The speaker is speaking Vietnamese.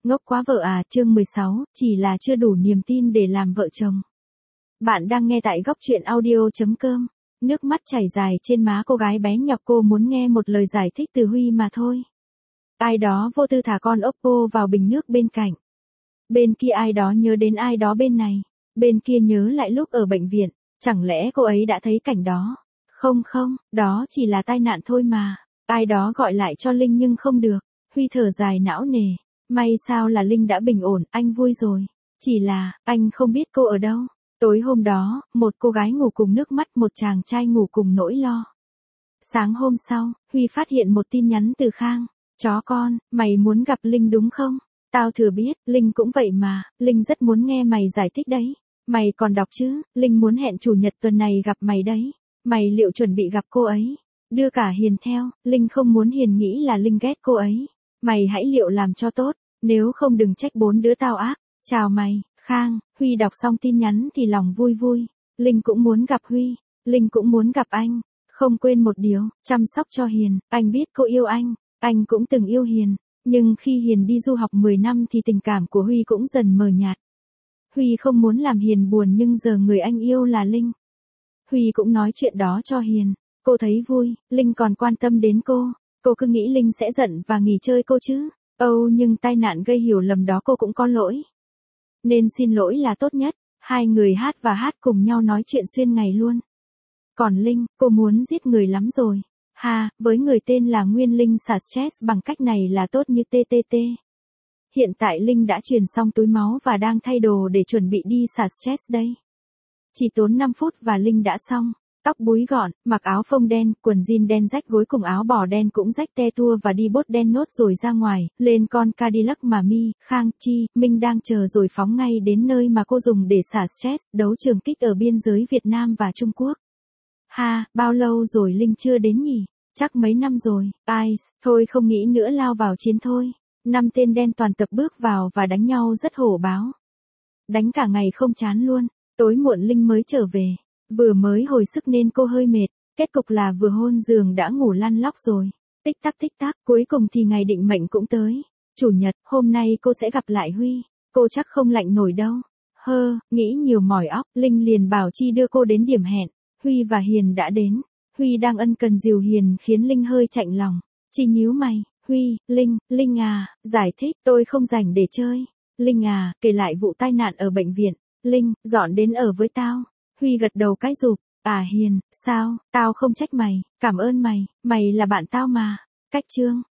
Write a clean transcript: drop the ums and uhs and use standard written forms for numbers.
Ngốc quá vợ à, chương 16, chỉ là chưa đủ niềm tin để làm vợ chồng. Bạn đang nghe tại góc truyện audio.com. Nước mắt chảy dài trên má cô gái bé nhọc, cô muốn nghe một lời giải thích từ Huy mà thôi. Ai đó vô tư thả con Oppo vào bình nước bên cạnh. Bên kia ai đó nhớ đến ai đó bên này. Bên kia nhớ lại lúc ở bệnh viện. Chẳng lẽ cô ấy đã thấy cảnh đó? Không, đó chỉ là tai nạn thôi mà. Ai đó gọi lại cho Linh nhưng không được. Huy thở dài não nề. May sao là Linh đã bình ổn, anh vui rồi. Chỉ là, anh không biết cô ở đâu. Tối hôm đó, một cô gái ngủ cùng nước mắt, một chàng trai ngủ cùng nỗi lo. Sáng hôm sau, Huy phát hiện một tin nhắn từ Khang. Chó con, mày muốn gặp Linh đúng không? Tao thừa biết, Linh cũng vậy mà, Linh rất muốn nghe mày giải thích đấy. Mày còn đọc chứ, Linh muốn hẹn chủ nhật tuần này gặp mày đấy. Mày liệu chuẩn bị gặp cô ấy? Đưa cả Hiền theo, Linh không muốn Hiền nghĩ là Linh ghét cô ấy. Mày hãy liệu làm cho tốt, nếu không đừng trách bốn đứa tao ác. Chào mày, Khang. Huy đọc xong tin nhắn thì lòng vui vui. Linh cũng muốn gặp Huy, Linh cũng muốn gặp anh. Không quên một điều, chăm sóc cho Hiền. Anh biết cô yêu anh cũng từng yêu Hiền. Nhưng khi Hiền đi du học 10 năm thì tình cảm của Huy cũng dần mờ nhạt. Huy không muốn làm Hiền buồn nhưng giờ người anh yêu là Linh. Huy cũng nói chuyện đó cho Hiền. Cô thấy vui, Linh còn quan tâm đến cô. Cô cứ nghĩ Linh sẽ giận và nghỉ chơi cô chứ. Nhưng tai nạn gây hiểu lầm đó cô cũng có lỗi. Nên xin lỗi là tốt nhất. Hai người hát cùng nhau nói chuyện xuyên ngày luôn. Còn Linh, cô muốn giết người lắm rồi. Với người tên là Nguyên, Linh xả stress bằng cách này là tốt như TTT. Hiện tại Linh đã truyền xong túi máu và đang thay đồ để chuẩn bị đi xả stress đây. Chỉ tốn 5 phút và Linh đã xong. Tóc búi gọn, mặc áo phông đen, quần jean đen rách gối cùng áo bò đen cũng rách te tua và đi bốt đen nốt rồi ra ngoài, lên con Cadillac mà My, Khang, Chi, Minh đang chờ rồi phóng ngay đến nơi mà cô dùng để xả stress, đấu trường kích ở biên giới Việt Nam và Trung Quốc. Bao lâu rồi Linh chưa đến nhỉ? Chắc mấy năm rồi. Thôi không nghĩ nữa, lao vào chiến thôi. 5 tên đen toàn tập bước vào và đánh nhau rất hổ báo. Đánh cả ngày không chán luôn. Tối muộn Linh mới trở về. Vừa mới hồi sức nên cô hơi mệt, kết cục là vừa hôn giường đã ngủ lăn lóc rồi. Tích tắc, cuối cùng thì ngày định mệnh cũng tới. Chủ nhật, hôm nay cô sẽ gặp lại Huy. Cô chắc không lạnh nổi đâu. Nghĩ nhiều mỏi óc, Linh liền bảo Chi đưa cô đến điểm hẹn. Huy và Hiền đã đến. Huy đang ân cần dìu Hiền khiến Linh hơi chạnh lòng. Chi nhíu mày. Huy, Linh à, giải thích, tôi không rảnh để chơi. Linh à, kể lại vụ tai nạn ở bệnh viện. Linh, dọn đến ở với tao. Huy gật đầu cái rụp. Hiền, sao, tao không trách mày, cảm ơn mày là bạn tao mà. Cách chương.